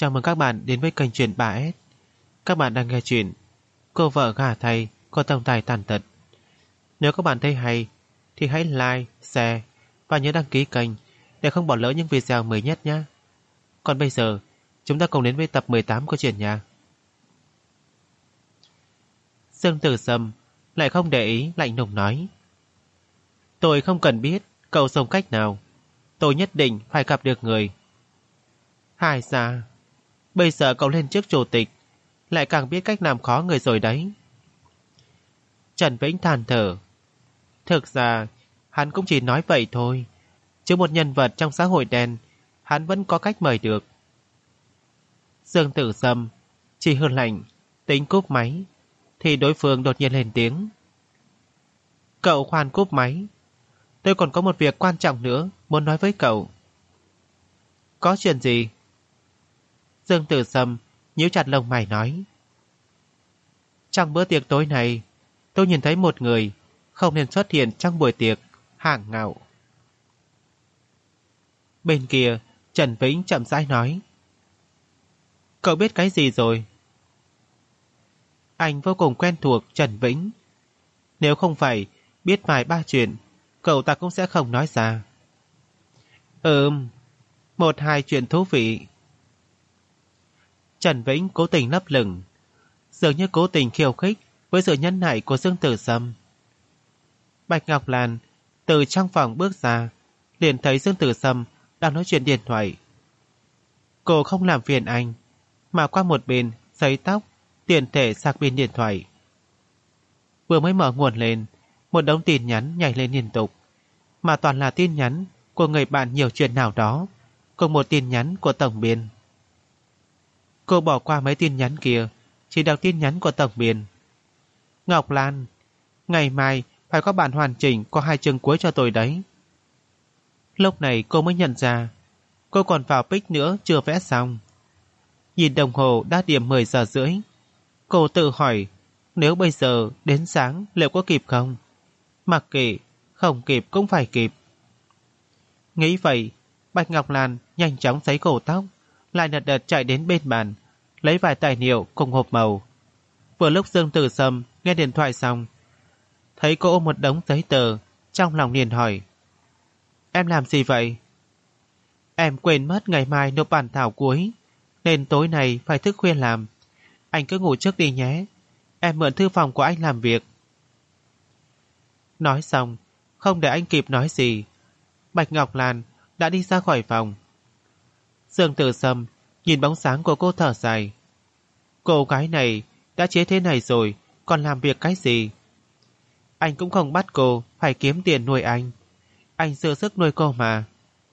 Chào mừng các bạn đến với kênh Truyện 3S. Các bạn đang nghe chuyện Cô vợ gả thầy có tổng tài tàn tật. Nếu các bạn thấy hay thì hãy like, share và nhớ đăng ký kênh để không bỏ lỡ những video mới nhất nhé. Còn bây giờ, chúng ta cùng đến với tập 18 của truyện nha. Dương Tử Sâm lại không để ý, lạnh lùng nói: Tôi không cần biết cậu sống cách nào, tôi nhất định phải gặp được người. Hai ra, bây giờ cậu lên chức chủ tịch, lại càng biết cách làm khó người rồi đấy. Trần Vĩnh than thở. Thực ra, hắn cũng chỉ nói vậy thôi, chứ một nhân vật trong xã hội đen, hắn vẫn có cách mời được. Dương Tử Sâm chỉ hừ lạnh, tính cúp máy, thì đối phương đột nhiên lên tiếng: Cậu khoan cúp máy, tôi còn có một việc quan trọng nữa muốn nói với cậu. Có chuyện gì? Dương Tử Sâm nhíu chặt lông mày nói: Trong bữa tiệc tối này, tôi nhìn thấy một người không nên xuất hiện trong buổi tiệc, Hàng Ngạo. Bên kia, Trần Vĩnh chậm rãi nói: Cậu biết cái gì rồi? Anh vô cùng quen thuộc Trần Vĩnh. Nếu không phải biết vài ba chuyện, cậu ta cũng sẽ không nói ra. Một hai chuyện thú vị. Trần Vĩnh cố tình lấp lửng, dường như cố tình khiêu khích với sự nhẫn nại của Dương Tử Sâm. Bạch Ngọc Lan từ trong phòng bước ra, liền thấy Dương Tử Sâm đang nói chuyện điện thoại. Cô không làm phiền anh, mà qua một bên sấy tóc, tiện thể sạc pin điện thoại. Vừa mới mở nguồn lên, một đống tin nhắn nhảy lên liên tục, mà toàn là tin nhắn của người bạn nhiều chuyện nào đó, cùng một tin nhắn của tổng biên. Cô bỏ qua mấy tin nhắn kia, chỉ đọc tin nhắn của tổng biên. Ngọc Lan, ngày mai phải có bản hoàn chỉnh có 2 chương cuối cho tôi đấy. Lúc này cô mới nhận ra cô còn vào pic nữa chưa vẽ xong. Nhìn đồng hồ đã điểm 10 giờ rưỡi. Cô tự hỏi nếu bây giờ đến sáng liệu có kịp không? Mặc kệ, không kịp cũng phải kịp. Nghĩ vậy, Bạch Ngọc Lan nhanh chóng sấy cổ tóc, lại lật đật chạy đến bên bàn, lấy vài tài liệu cùng hộp màu. Vừa lúc Dương Tử Sâm nghe điện thoại xong, thấy cô ôm một đống giấy tờ, trong lòng liền hỏi: Em làm gì vậy? Em quên mất ngày mai nộp bản thảo cuối, nên tối nay phải thức khuya làm. Anh cứ ngủ trước đi nhé, em mượn thư phòng của anh làm việc. Nói xong, không để anh kịp nói gì, Bạch Ngọc Lan đã đi ra khỏi phòng. Dương Tử Sâm nhìn bóng sáng của cô thở dài. Cô gái này đã chế thế này rồi, còn làm việc cái gì? Anh cũng không bắt cô phải kiếm tiền nuôi anh dư sức nuôi cô mà.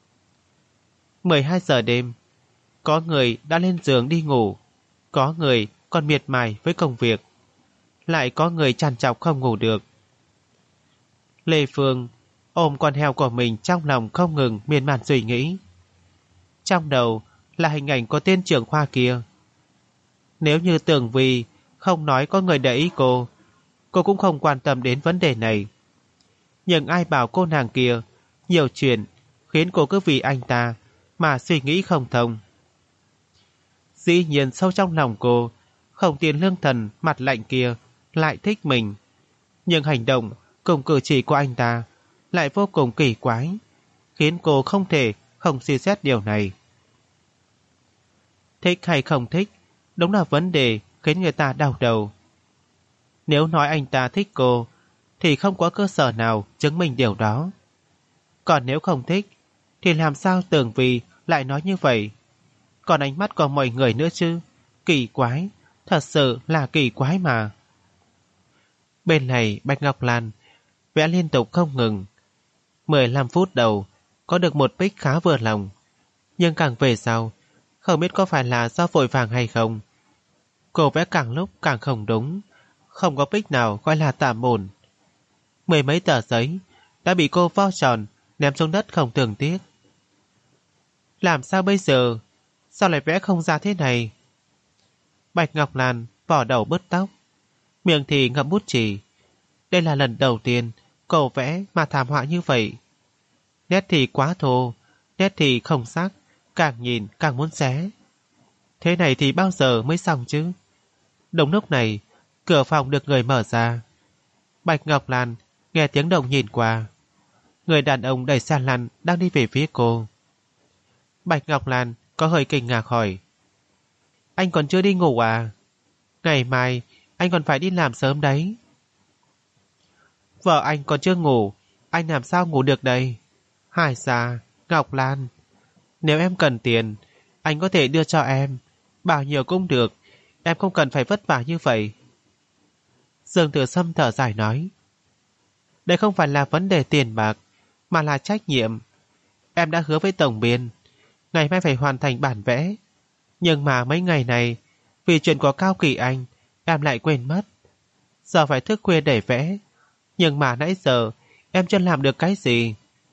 12 giờ đêm, có người đã lên giường đi ngủ, có người còn miệt mài với công việc, lại có người trằn trọc không ngủ được. Lê Phương ôm con heo của mình trong lòng không ngừng miên man suy nghĩ. Trong đầu là hình ảnh của tên trưởng khoa kia. Nếu như Tưởng Vi không nói có người để ý cô cũng không quan tâm đến vấn đề này. Nhưng ai bảo cô nàng kia nhiều chuyện khiến cô cứ vì anh ta mà suy nghĩ không thông. Dĩ nhiên sâu trong lòng cô, Khổng Tiền Lương Thần mặt lạnh kia lại thích mình, nhưng hành động cùng cử chỉ của anh ta lại vô cùng kỳ quái, khiến cô không thể không suy xét điều này. Thích hay không thích đúng là vấn đề khiến người ta đau đầu. Nếu nói anh ta thích cô thì không có cơ sở nào chứng minh điều đó. Còn nếu không thích thì làm sao Tưởng Vi lại nói như vậy? Còn ánh mắt của mọi người nữa chứ? Kỳ quái, thật sự là kỳ quái mà. Bên này Bạch Ngọc Lan vẽ liên tục không ngừng. 15 phút đầu có được một pic khá vừa lòng, nhưng càng về sau, không biết có phải là do vội vàng hay không, cô vẽ càng lúc càng không đúng, không có pic nào gọi là tạm ổn. 10 mấy tờ giấy đã bị cô vo tròn ném xuống đất không thương tiếc. Làm sao bây giờ? Sao lại vẽ không ra thế này? Bạch Ngọc Lan vò đầu bứt tóc, miệng thì ngậm bút chì. Đây là lần đầu tiên cô vẽ mà thảm họa như vậy. Nét thì quá thô, nét thì không sắc, càng nhìn càng muốn xé. Thế này thì bao giờ mới xong chứ? Đúng lúc này, cửa phòng được người mở ra. Bạch Ngọc Lan nghe tiếng động nhìn qua. Người đàn ông đẩy xe lăn đang đi về phía cô. Bạch Ngọc Lan có hơi kinh ngạc hỏi: Anh còn chưa đi ngủ à? Ngày mai anh còn phải đi làm sớm đấy. Vợ anh còn chưa ngủ, anh làm sao ngủ được đây? Hải xa, Ngọc Lan, nếu em cần tiền, anh có thể đưa cho em. Bao nhiêu cũng được, em không cần phải vất vả như vậy. Dương Tử Sâm thở dài nói: Đây không phải là vấn đề tiền bạc, mà là trách nhiệm. Em đã hứa với tổng biên ngày mai phải hoàn thành bản vẽ. Nhưng mà mấy ngày này, vì chuyện của Cao Kỳ Anh, em lại quên mất. Giờ phải thức khuya để vẽ, nhưng mà nãy giờ em chưa làm được cái gì.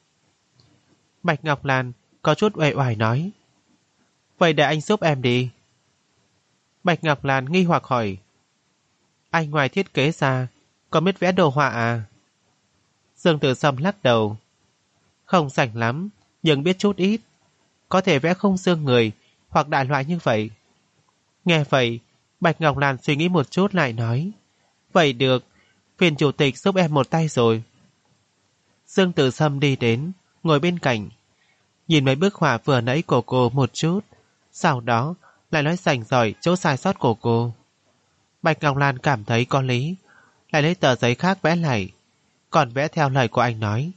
Bạch Ngọc Lan có chút uể oải nói: Vậy để anh giúp em đi. Bạch Ngọc Lan nghi hoặc hỏi: Anh ngoài thiết kế ra còn biết vẽ đồ họa à? Dương Tử Sâm lắc đầu: Không rảnh lắm, nhưng biết chút ít. Có thể vẽ khung xương người hoặc đại loại như vậy. Nghe vậy, Bạch Ngọc Lan suy nghĩ một chút lại nói: Vậy được, phiền chủ tịch giúp em một tay rồi. Dương Tử Sâm đi đến, ngồi bên cạnh, nhìn mấy bức họa vừa nãy của cô một chút, sau đó lại nói rành rỏi chỗ sai sót của cô. Bạch Ngọc Lan cảm thấy có lý, lại lấy tờ giấy khác vẽ lại, còn vẽ theo lời của anh nói.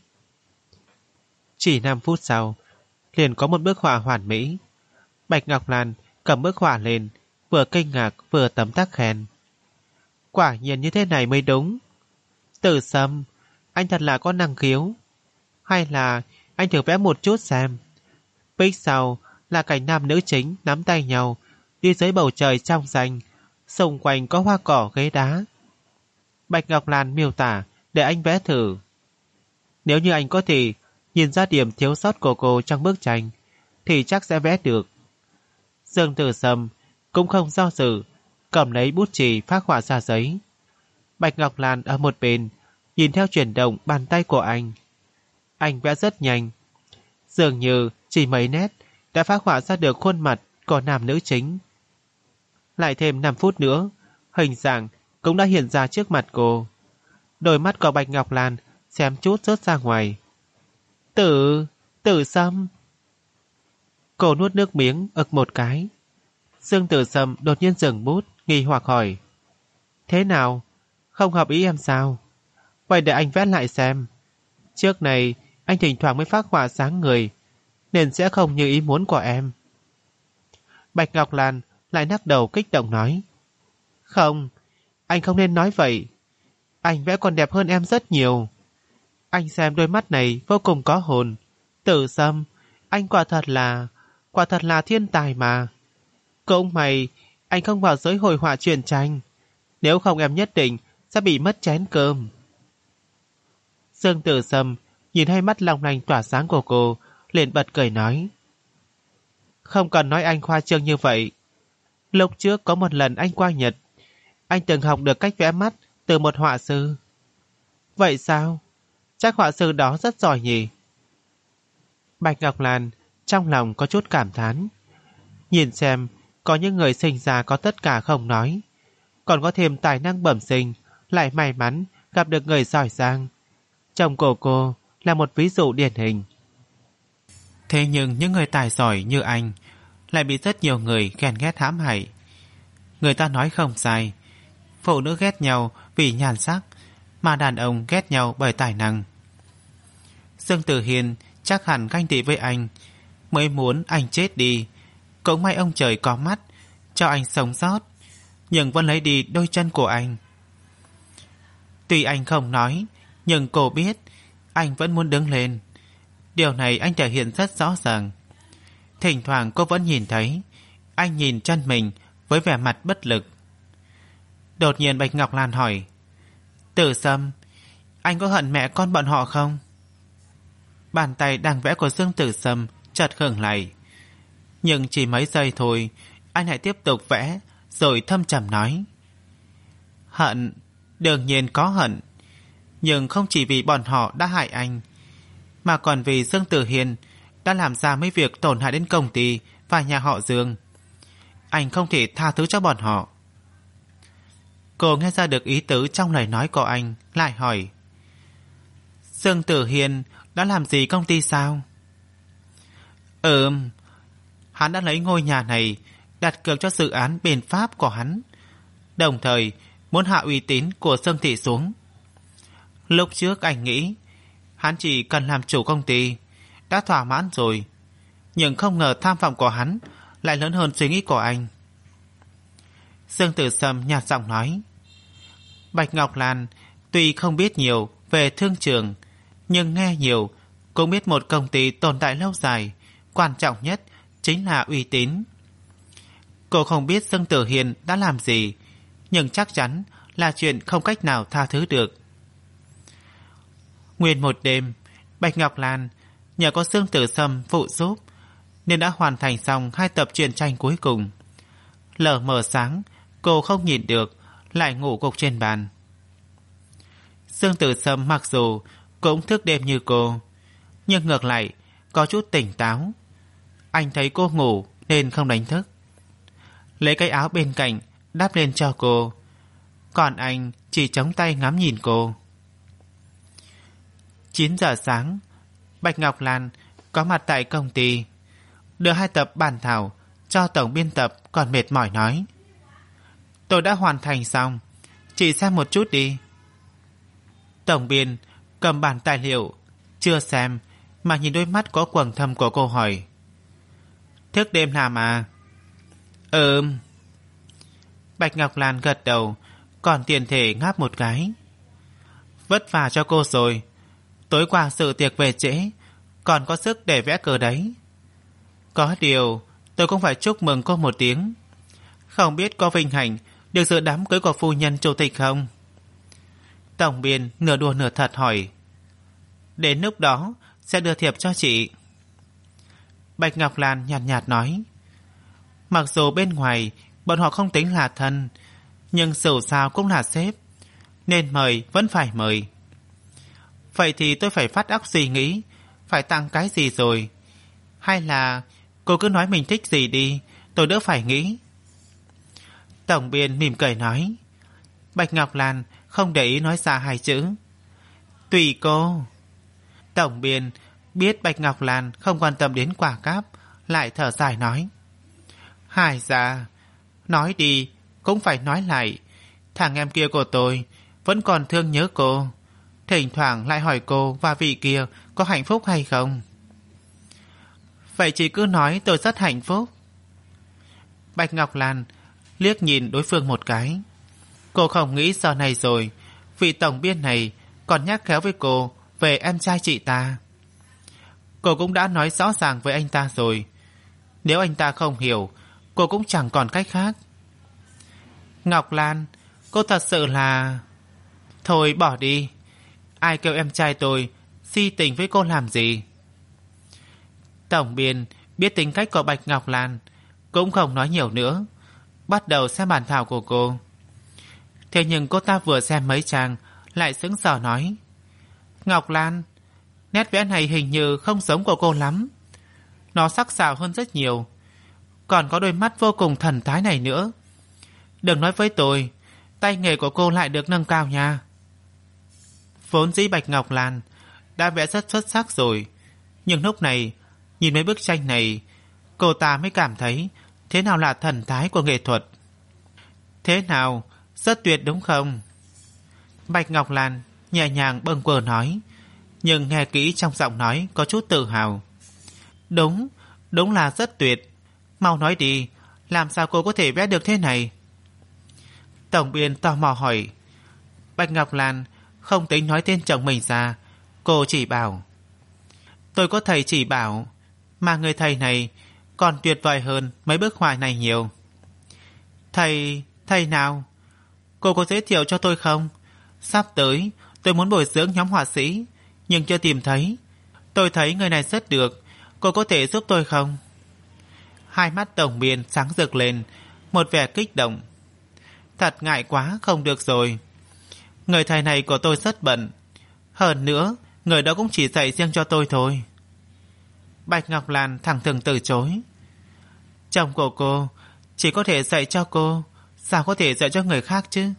Chỉ 5 phút sau, liền có một bức họa hoàn mỹ. Bạch Ngọc Lan cầm bức họa lên, vừa kinh ngạc vừa tấm tắc khen: Quả nhiên như thế này mới đúng. Tử Sâm, anh thật là có năng khiếu. Hay là anh thử vẽ một chút xem. Bích sau là cảnh nam nữ chính nắm tay nhau đi dưới bầu trời trong xanh, xung quanh có hoa cỏ ghế đá. Bạch Ngọc Lan miêu tả để anh vẽ thử. Nếu như anh có thể nhìn ra điểm thiếu sót của cô trong bức tranh thì chắc sẽ vẽ được. Dương Tử Sâm cũng không do dự, cầm lấy bút chì phác họa ra giấy. Bạch Ngọc Lan ở một bên nhìn theo chuyển động bàn tay của anh. Anh vẽ rất nhanh, dường như chỉ mấy nét đã phác họa ra được khuôn mặt của nam nữ chính. Lại thêm 5 phút nữa, hình dạng cũng đã hiện ra trước mặt cô. Đôi mắt của Bạch Ngọc Lan xém chút rớt ra ngoài. Tử Sâm. Cô nuốt nước miếng ực một cái. Dương Tử Sâm đột nhiên dừng bút, nghi hoặc hỏi: Thế nào? Không hợp ý em sao? Vậy để anh vẽ lại xem. Trước này anh thỉnh thoảng mới phác họa sáng người, nên sẽ không như ý muốn của em. Bạch Ngọc Lan lại lắc đầu kích động nói: Không, anh không nên nói vậy. Anh vẽ còn đẹp hơn em rất nhiều. Anh xem đôi mắt này vô cùng có hồn. Tử Sâm, anh quả thật là thiên tài mà. Cũng may anh không vào giới hội họa truyện tranh, nếu không em nhất định sẽ bị mất chén cơm. Dương Tử Sâm nhìn hai mắt long lanh tỏa sáng của cô, liền bật cười nói: Không cần nói anh khoa trương như vậy. Lúc trước có một lần anh qua Nhật, anh từng học được cách vẽ mắt từ một họa sư. Vậy sao? Chắc họa sư đó rất giỏi nhỉ? Bạch Ngọc Lan trong lòng có chút cảm thán. Nhìn xem, có những người sinh ra có tất cả không nói, còn có thêm tài năng bẩm sinh, lại may mắn gặp được người giỏi giang. Chồng của cô là một ví dụ điển hình. Thế nhưng những người tài giỏi như anh lại bị rất nhiều người ghen ghét hãm hại. Người ta nói không sai, phụ nữ ghét nhau vì nhan sắc, mà đàn ông ghét nhau bởi tài năng. Dương Tử Hiên chắc hẳn ganh tị với anh, mới muốn anh chết đi. Cũng may ông trời có mắt, cho anh sống sót, nhưng vẫn lấy đi đôi chân của anh. Tuy anh không nói, nhưng cô biết anh vẫn muốn đứng lên. Điều này anh thể hiện rất rõ ràng. Thỉnh thoảng cô vẫn nhìn thấy anh nhìn chân mình với vẻ mặt bất lực. Đột nhiên Bạch Ngọc Lan hỏi: Tử Sâm, anh có hận mẹ con bọn họ không? Bàn tay đang vẽ của Dương Tử Sâm chợt khựng lại, nhưng chỉ mấy giây thôi, anh lại tiếp tục vẽ, rồi thâm trầm nói: Hận, đương nhiên có hận, nhưng không chỉ vì bọn họ đã hại anh, mà còn vì Dương Tử Hiên đã làm ra mấy việc tổn hại đến công ty và nhà họ Dương. anh không thể tha thứ cho bọn họ. Cô nghe ra được ý tứ trong lời nói của anh, lại hỏi: Dương Tử Hiên đã làm gì công ty sao? Hắn đã lấy ngôi nhà này đặt cược cho dự án bên Pháp của hắn, đồng thời muốn hạ uy tín của Dương Thị xuống. Lúc trước anh nghĩ hắn chỉ cần làm chủ công ty đã thỏa mãn rồi, nhưng không ngờ tham vọng của hắn lại lớn hơn suy nghĩ của anh. Dương Tử Sâm nhạt giọng nói: Bạch Ngọc Lan tuy không biết nhiều về thương trường, nhưng nghe nhiều cũng biết một công ty tồn tại lâu dài, quan trọng nhất chính là uy tín. Cô không biết Dương Tử Hiên đã làm gì, nhưng chắc chắn là chuyện không cách nào tha thứ được. Nguyên một đêm, Bạch Ngọc Lan nhờ có Dương Tử Sâm phụ giúp nên đã hoàn thành xong 2 tập truyện tranh cuối cùng. Lờ mờ sáng, cô không nhìn được, lại ngủ gục trên bàn. Dương Tử Sâm mặc dù cũng thức đêm như cô, nhưng ngược lại có chút tỉnh táo. Anh thấy cô ngủ nên không đánh thức, lấy cái áo bên cạnh đắp lên cho cô, còn anh chỉ chống tay ngắm nhìn cô. 9 giờ sáng, Bạch Ngọc Lan có mặt tại công ty, đưa 2 tập bản thảo cho tổng biên tập, còn mệt mỏi nói: Tôi đã hoàn thành xong, chị xem một chút đi. Tổng biên cầm bản tài liệu, chưa xem mà nhìn đôi mắt có quầng thâm của cô hỏi: Thức đêm làm à? Bạch Ngọc Lan gật đầu, còn tiền thể ngáp một cái. Vất vả cho cô rồi, tối qua sự tiệc về trễ, còn có sức để vẽ cờ đấy. Có điều tôi cũng phải chúc mừng cô một tiếng. Không biết có vinh hạnh được dự đám cưới của phu nhân chủ tịch không? Tổng biên nửa đùa nửa thật hỏi: Đến lúc đó sẽ đưa thiệp cho chị. Bạch Ngọc Lan nhạt nhạt nói: Mặc dù bên ngoài bọn họ không tính là thân, nhưng dù sao cũng là sếp, nên mời vẫn phải mời. Vậy thì tôi phải phát óc suy nghĩ phải tặng cái gì rồi. Hay là cô cứ nói mình thích gì đi, tôi đỡ phải nghĩ. Tổng biên mỉm cười nói. Bạch Ngọc Lan không để ý nói ra 2 chữ: Tùy cô. Tổng biên biết Bạch Ngọc Lan không quan tâm đến quả cáp, lại thở dài nói: Hai dạ, nói đi cũng phải nói lại. Thằng em kia của tôi vẫn còn thương nhớ cô, thỉnh thoảng lại hỏi cô và vị kia có hạnh phúc hay không. Vậy chỉ cứ nói tôi rất hạnh phúc. Bạch Ngọc Lan liếc nhìn đối phương một cái. Cô không nghĩ giờ này rồi vị tổng biên này còn nhắc khéo với cô về em trai chị ta. Cô cũng đã nói rõ ràng với anh ta rồi, nếu anh ta không hiểu, cô cũng chẳng còn cách khác. Ngọc Lan, cô thật sự là... Thôi bỏ đi, ai kêu em trai tôi si tình với cô làm gì. Tổng biên biết tính cách của Bạch Ngọc Lan, cũng không nói nhiều nữa, bắt đầu xem bản thảo của cô. Thế nhưng cô ta vừa xem mấy trang lại sững sờ nói: Ngọc Lan, nét vẽ này hình như không giống của cô lắm. Nó sắc sảo hơn rất nhiều, còn có đôi mắt vô cùng thần thái này nữa. Đừng nói với tôi, tay nghề của cô lại được nâng cao nha. Vốn dĩ Bạch Ngọc Lan đã vẽ rất xuất sắc rồi, nhưng lúc này nhìn mấy bức tranh này, cô ta mới cảm thấy thế nào là thần thái của nghệ thuật. Thế nào, rất tuyệt đúng không? Bạch Ngọc Lan nhẹ nhàng bâng quơ nói, nhưng nghe kỹ trong giọng nói có chút tự hào. Đúng, đúng là rất tuyệt. Mau nói đi, làm sao cô có thể vẽ được thế này? Tổng biên tò mò hỏi. Bạch Ngọc Lan không tính nói tên chồng mình ra, cô chỉ bảo: Tôi có thầy chỉ bảo, mà người thầy này còn tuyệt vời hơn mấy bức họa này nhiều. Thầy nào? Cô có giới thiệu cho tôi không? Sắp tới tôi muốn bồi dưỡng nhóm họa sĩ, nhưng chưa tìm thấy. Tôi thấy người này rất được, cô có thể giúp tôi không? Hai mắt tổng biên sáng rực lên, một vẻ kích động. Thật ngại quá, không được rồi. Người thầy này của tôi rất bận, hơn nữa người đó cũng chỉ dạy riêng cho tôi thôi. Bạch Ngọc Lan thẳng thừng từ chối. Chồng của cô Chỉ có thể dạy cho cô, sao có thể dạy cho người khác chứ?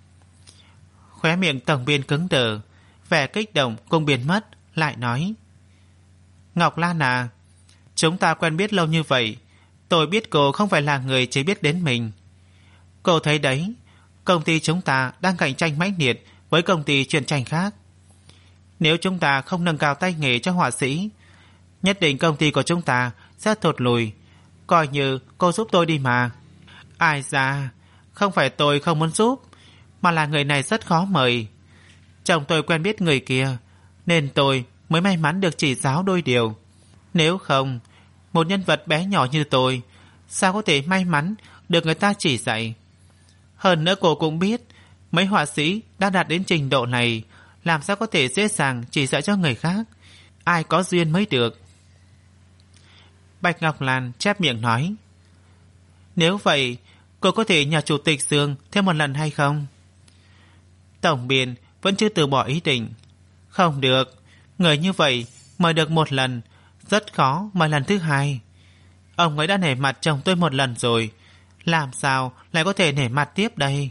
Khóe miệng Tổng Biên cứng đờ, vẻ kích động cũng biến mất, lại nói: Ngọc Lan à, chúng ta quen biết lâu như vậy, tôi biết cô không phải là người chỉ biết đến mình. Cô thấy đấy, công ty chúng ta đang cạnh tranh mãnh liệt với công ty truyện tranh khác. Nếu chúng ta không nâng cao tay nghề cho họa sĩ, nhất định công ty của chúng ta sẽ thụt lùi. Coi như cô giúp tôi đi mà. Ai da, không phải tôi không muốn giúp, mà là người này rất khó mời. Chồng tôi quen biết người kia, nên tôi mới may mắn được chỉ giáo đôi điều. Nếu không, một nhân vật bé nhỏ như tôi sao có thể may mắn được người ta chỉ dạy. Hơn nữa cô cũng biết, mấy họa sĩ đã đạt đến trình độ này làm sao có thể dễ dàng chỉ dạy cho người khác. Ai có duyên mới được. Bạch Ngọc Lan chép miệng nói: Nếu vậy, cô có thể nhờ Chủ tịch Dương thêm một lần hay không? Tổng Biên vẫn chưa từ bỏ ý định. Không được, người như vậy mời được một lần, rất khó mời lần thứ hai. Ông ấy đã nể mặt chồng tôi một lần rồi, làm sao lại có thể nể mặt tiếp đây?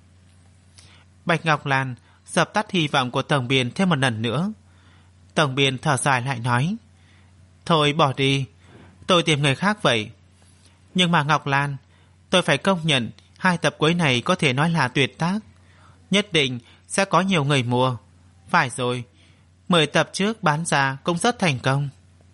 Bạch Ngọc Lan dập tắt hy vọng của Tổng Biên thêm một lần nữa. Tổng Biên thở dài lại nói: Thôi bỏ đi, tôi tìm người khác vậy. Nhưng mà Ngọc Lan, tôi phải công nhận 2 tập cuối này có thể nói là tuyệt tác. Nhất định sẽ có nhiều người mua. Phải rồi, 10 tập trước bán ra cũng rất thành công.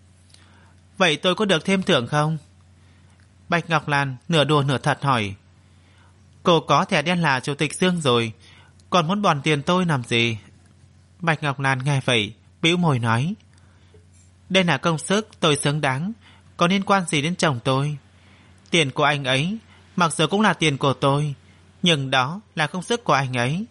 Vậy tôi có được thêm thưởng không? Bạch Ngọc Lan nửa đùa nửa thật hỏi. Cô có thẻ đen là Chủ tịch Dương rồi, còn muốn bòn tiền tôi làm gì? Bạch Ngọc Lan nghe vậy bĩu môi nói: Đây là công sức tôi xứng đáng, có liên quan gì đến chồng tôi? Tiền của anh ấy mặc dù cũng là tiền của tôi, nhưng đó là công sức của anh ấy.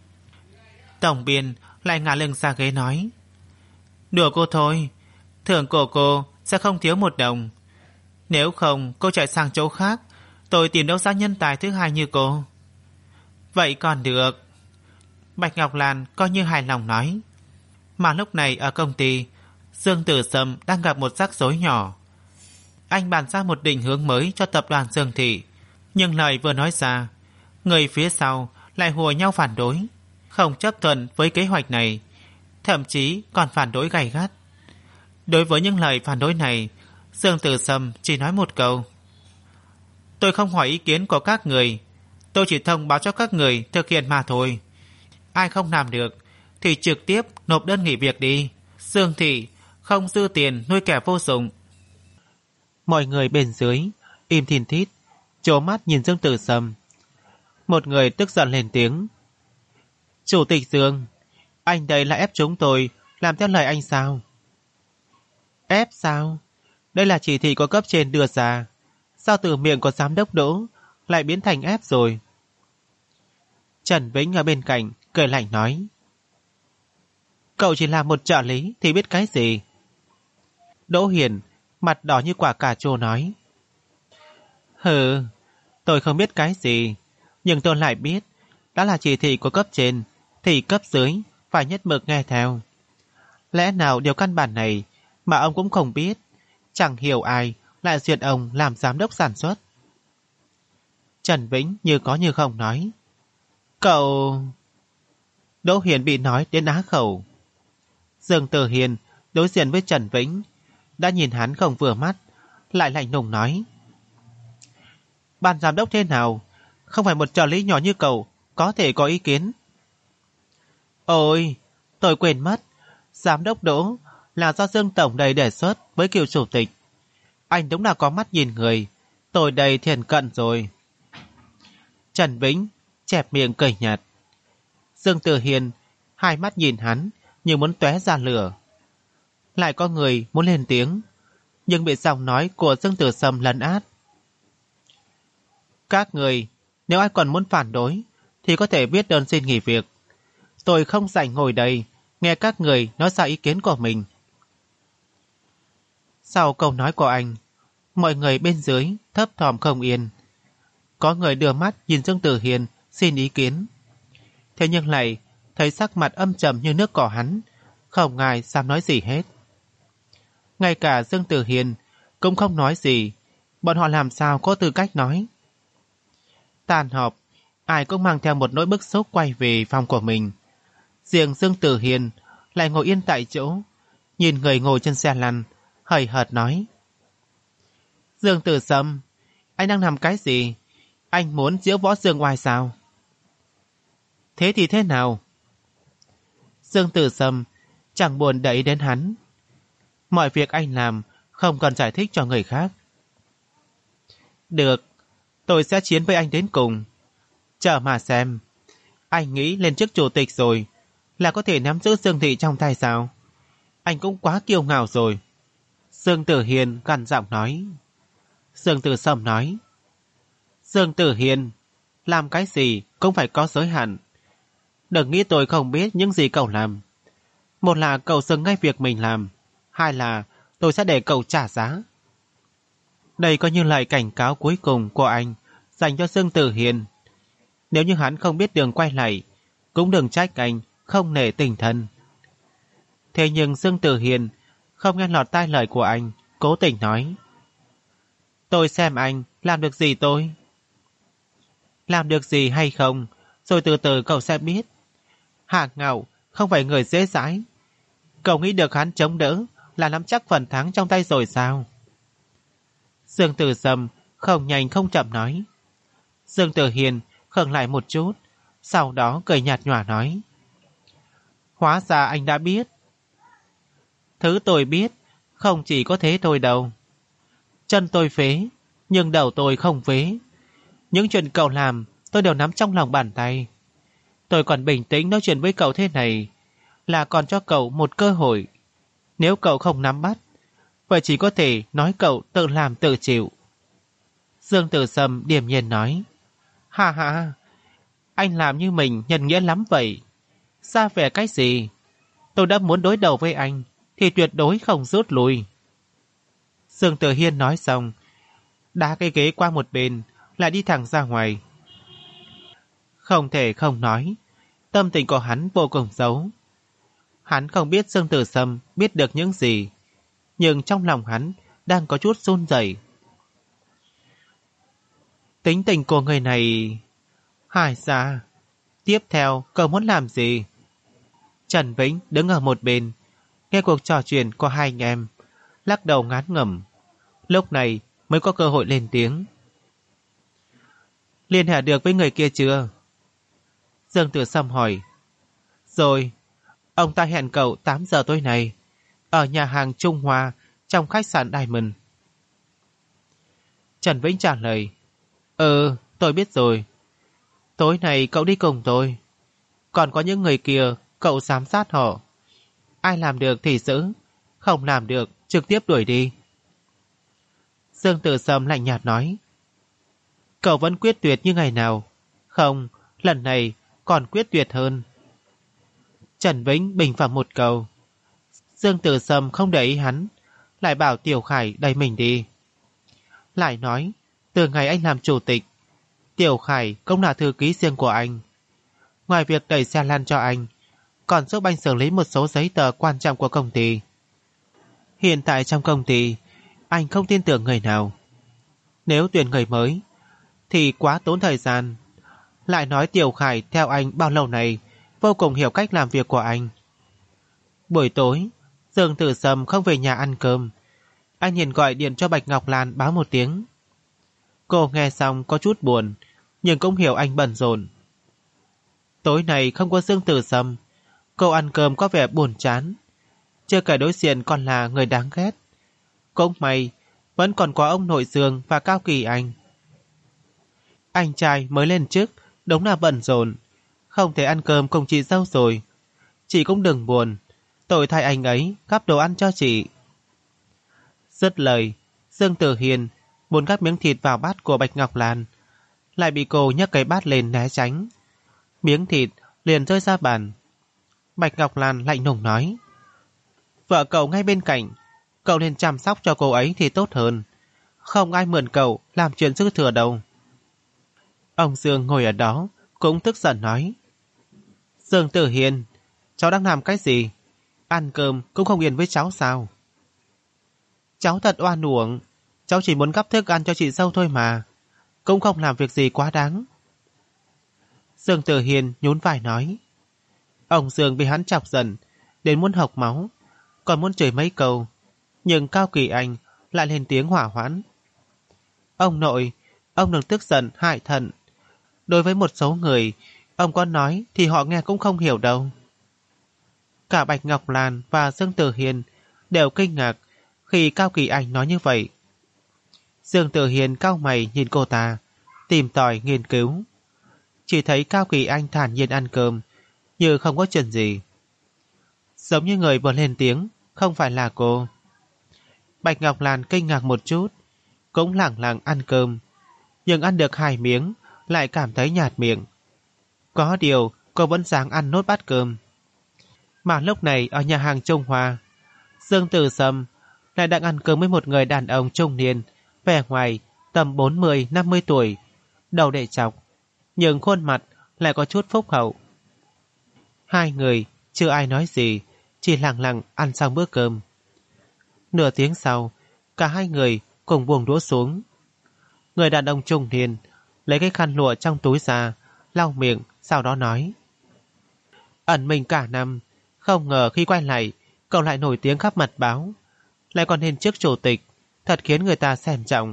Tổng Biên lại ngả lưng ra ghế nói: Đùa cô thôi, thưởng của cô sẽ không thiếu 1 đồng. Nếu không cô chạy sang chỗ khác, tôi tìm đâu ra nhân tài thứ hai như cô. Vậy còn được. Bạch Ngọc Lan coi như hài lòng nói. Mà lúc này ở công ty, Dương Tử Sâm đang gặp một rắc rối nhỏ. Anh bàn ra một định hướng mới cho tập đoàn Dương Thị, nhưng lời vừa nói ra, người phía sau lại hùa nhau phản đối, không chấp thuận với kế hoạch này, thậm chí còn phản đối gay gắt. Đối với những lời phản đối này, Dương Tử Sâm chỉ nói một câu: Tôi không hỏi ý kiến của các người, tôi chỉ thông báo cho các người thực hiện mà thôi. Ai không làm được thì trực tiếp nộp đơn nghỉ việc đi. Dương Thị không dư tiền nuôi kẻ vô dụng. Mọi người bên dưới im thìn thít, trố mắt nhìn Dương Tử Sâm. Một người tức giận lên tiếng: Chủ tịch Dương, anh đây là ép chúng tôi làm theo lời anh sao? Ép sao? Đây là chỉ thị của cấp trên đưa ra, sao từ miệng của giám đốc Đỗ lại biến thành ép rồi? Trần Vĩnh ở bên cạnh cười lạnh nói: Cậu chỉ là một trợ lý thì biết cái gì? Đỗ Hiền mặt đỏ như quả cà chua nói: Hừ, tôi không biết cái gì, nhưng tôi lại biết đã là chỉ thị của cấp trên thì cấp dưới phải nhất mực nghe theo. Lẽ nào điều căn bản này mà ông cũng không biết? Chẳng hiểu ai lại duyệt ông làm giám đốc sản xuất. Trần Vĩnh như có như không nói: Cậu... Đỗ Hiền bị nói đến á khẩu. Dương Tử Hiền đối diện với Trần Vĩnh, đã nhìn hắn không vừa mắt, lại lạnh lùng nói: Ban giám đốc thế nào? Không phải một trợ lý nhỏ như cậu có thể có ý kiến. Ôi, tôi quên mất, giám đốc Đỗ là do Dương Tổng đầy đề xuất với cựu chủ tịch. Anh đúng là có mắt nhìn người, tôi đầy thiền cận rồi. Trần Vĩnh chẹp miệng cười nhạt. Dương Tử Hiền hai mắt nhìn hắn như muốn tóe ra lửa. Lại có người muốn lên tiếng, nhưng bị giọng nói của Dương Tử Sâm lấn át. Các người, nếu ai còn muốn phản đối thì có thể viết đơn xin nghỉ việc. Tôi không rảnh ngồi đây nghe các người nói ra ý kiến của mình. Sau câu nói của anh, mọi người bên dưới thấp thỏm không yên. Có người đưa mắt nhìn Dương Tử Hiền xin ý kiến, thế nhưng lại thấy sắc mặt âm trầm như nước cỏ hắn, không ai dám nói gì hết. Ngay cả Dương Tử Hiền cũng không nói gì, bọn họ làm sao có tư cách nói. Tàn họp, ai cũng mang theo một nỗi bức xúc quay về phòng của mình. Riêng Dương Tử Hiền lại ngồi yên tại chỗ, nhìn người ngồi trên xe lăn, hời hợt nói. Dương Tử Sâm, anh đang làm cái gì? Anh muốn diễu võ dương oai sao? Thế thì thế nào? Dương Tử Sâm chẳng buồn để ý đến hắn. Mọi việc anh làm không cần giải thích cho người khác. Được, tôi sẽ chiến với anh đến cùng. Chờ mà xem. Anh nghĩ lên chức chủ tịch rồi là có thể nắm giữ Dương thị trong tay sao? Anh cũng quá kiêu ngạo rồi. Dương Tử Hiền gằn giọng nói. Dương Tử Sâm nói. Dương Tử Hiền, làm cái gì cũng phải có giới hạn. Đừng nghĩ tôi không biết những gì cậu làm. Một là cậu dừng ngay việc mình làm, hai là tôi sẽ để cậu trả giá. Đây coi như lời cảnh cáo cuối cùng của anh dành cho Dương Tử Hiền. Nếu như hắn không biết đường quay lại, cũng đừng trách anh không nể tình thân. Thế nhưng Dương Tử Hiền không nghe lọt tai lời của anh, cố tình nói. Tôi xem anh làm được gì tôi. Làm được gì hay không, rồi từ từ cậu sẽ biết. Hạ Ngạo không phải người dễ dãi. Cậu nghĩ được hắn chống đỡ là nắm chắc phần thắng trong tay rồi sao? Dương Tử Sâm không nhanh không chậm nói. Dương Tử Hiền khựng lại một chút, sau đó cười nhạt nhòa nói. Hóa ra anh đã biết. Thứ tôi biết không chỉ có thế thôi đâu. Chân tôi phế, nhưng đầu tôi không phế. Những chuyện cậu làm tôi đều nắm trong lòng bàn tay. Tôi còn bình tĩnh nói chuyện với cậu thế này là còn cho cậu một cơ hội. Nếu cậu không nắm bắt, vậy chỉ có thể nói cậu tự làm tự chịu. Dương Tử Sâm điềm nhiên nói. Ha ha, anh làm như mình nhân nghĩa lắm vậy. Xa vẻ cái gì? Tôi đã muốn đối đầu với anh thì tuyệt đối không rút lui. Dương Tử Hiên nói xong, đá cái ghế qua một bên, lại đi thẳng ra ngoài. Không thể không nói, tâm tình của hắn vô cùng xấu. Hắn không biết Dương Tử Sâm biết được những gì, nhưng trong lòng hắn đang có chút run rẩy. Tính tình của người này... Hải ra, tiếp theo cậu muốn làm gì? Trần Vĩnh đứng ở một bên, nghe cuộc trò chuyện của hai anh em, lắc đầu ngán ngẩm. Lúc này mới có cơ hội lên tiếng. Liên hệ được với người kia chưa? Dương Tử Sâm hỏi. Rồi, ông ta hẹn cậu 8 giờ tối nay, ở nhà hàng Trung Hoa trong khách sạn Diamond. Trần Vĩnh trả lời. Tôi biết rồi. Tối nay cậu đi cùng tôi. Còn có những người kia, cậu giám sát họ. Ai làm được thì giữ, không làm được trực tiếp đuổi đi. Dương Tử Sâm lạnh nhạt nói. Cậu vẫn quyết tuyệt như ngày nào. Không, lần này còn quyết tuyệt hơn. Trần Vĩnh bình phẩm một câu. Dương Tử Sâm không để ý hắn, lại bảo Tiểu Khải đẩy mình đi. Lại nói, từ ngày anh làm chủ tịch, Tiểu Khải cũng là thư ký riêng của anh. Ngoài việc đẩy xe lăn cho anh, còn giúp anh xử lý một số giấy tờ quan trọng của công ty. Hiện tại trong công ty, anh không tin tưởng người nào. Nếu tuyển người mới, thì quá tốn thời gian. Lại nói Tiểu Khải theo anh bao lâu này, vô cùng hiểu cách làm việc của anh. Buổi tối, Dương Tử Sâm không về nhà ăn cơm. Anh liền gọi điện cho Bạch Ngọc Lan báo một tiếng. Cô nghe xong có chút buồn, nhưng cũng hiểu anh bận rộn. Tối nay không có Dương Tử Sâm, cô ăn cơm có vẻ buồn chán. Chưa kể đối diện còn là người đáng ghét. Cũng may, vẫn còn có ông nội Dương và Cao Kỳ Anh. Anh trai mới lên chức, đúng là bận rộn, không thể ăn cơm cùng chị dâu rồi. Chị cũng đừng buồn, tôi thay anh ấy gắp đồ ăn cho chị. Dứt lời, Dương Tử Hiền muốn gắp miếng thịt vào bát của Bạch Ngọc Lan, lại bị cô nhấc cái bát lên né tránh. Miếng thịt liền rơi ra bàn. Bạch Ngọc Lan lạnh lùng nói. Vợ cậu ngay bên cạnh, cậu nên chăm sóc cho cô ấy thì tốt hơn. Không ai mượn cậu làm chuyện dư thừa đâu. Ông Dương ngồi ở đó cũng tức giận nói. Dương Tử Hiền, cháu đang làm cái gì? Ăn cơm cũng không yên với cháu sao? Cháu thật oan uổng, cháu chỉ muốn gắp thức ăn cho chị dâu thôi mà, cũng không làm việc gì quá đáng. Dương Tử Hiên nhún vai nói. Ông Dương bị hắn chọc giận, đến muốn hộc máu, còn muốn chửi mấy câu, nhưng Cao Kỳ Anh lại lên tiếng hỏa hoãn. Ông nội, ông đừng tức giận hại thận. Đối với một số người, ông có nói thì họ nghe cũng không hiểu đâu. Cả Bạch Ngọc Lan và Dương Tử Hiên đều kinh ngạc khi Cao Kỳ Anh nói như vậy. Dương Tử Hiên cau mày nhìn cô ta, tìm tòi nghiên cứu. Chỉ thấy Cao Kỳ Anh thản nhiên ăn cơm, như không có chuyện gì. Giống như người vừa lên tiếng, không phải là cô. Bạch Ngọc Lan kinh ngạc một chút, cũng lẳng lặng ăn cơm, nhưng ăn được 2 miếng lại cảm thấy nhạt miệng. Có điều cô vẫn dáng ăn nốt bát cơm. Mà lúc này ở nhà hàng Trung Hoa, Dương Tử Sâm lại đang ăn cơm với một người đàn ông trung niên, vẻ ngoài tầm 40-50 tuổi, đầu để chọc, nhưng khuôn mặt lại có chút phúc hậu. Hai người chưa ai nói gì, chỉ lặng lặng ăn xong bữa cơm. Nửa tiếng sau, cả hai người cùng buông đũa xuống. Người đàn ông trung niên lấy cái khăn lụa trong túi ra, lau miệng, sau đó nói. Ẩn mình cả năm, không ngờ khi quay lại, cậu lại nổi tiếng khắp mặt báo, lại còn lên chức chủ tịch, thật khiến người ta xem trọng.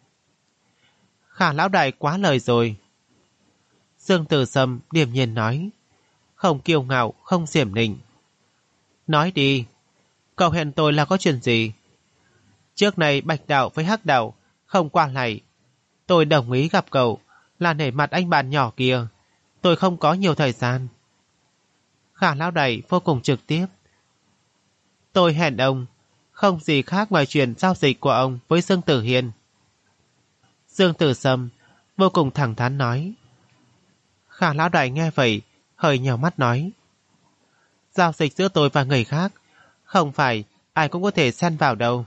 Khả lão đại quá lời rồi. Dương Tử Sâm điềm nhiên nói, không kiêu ngạo, không xiểm nịnh. Nói đi, cậu hẹn tôi là có chuyện gì? Trước này Bạch đạo với Hắc đạo không qua lại, tôi đồng ý gặp cậu là nể mặt anh bạn nhỏ kia. Tôi không có nhiều thời gian. Khả lão đại vô cùng trực tiếp. Tôi hẹn ông, không gì khác ngoài chuyện giao dịch của ông với Dương Tử Hiên. Dương Tử Sâm vô cùng thẳng thắn nói. Khả lão đại nghe vậy, hơi nhèo mắt nói. Giao dịch giữa tôi và người khác, không phải ai cũng có thể xen vào đâu.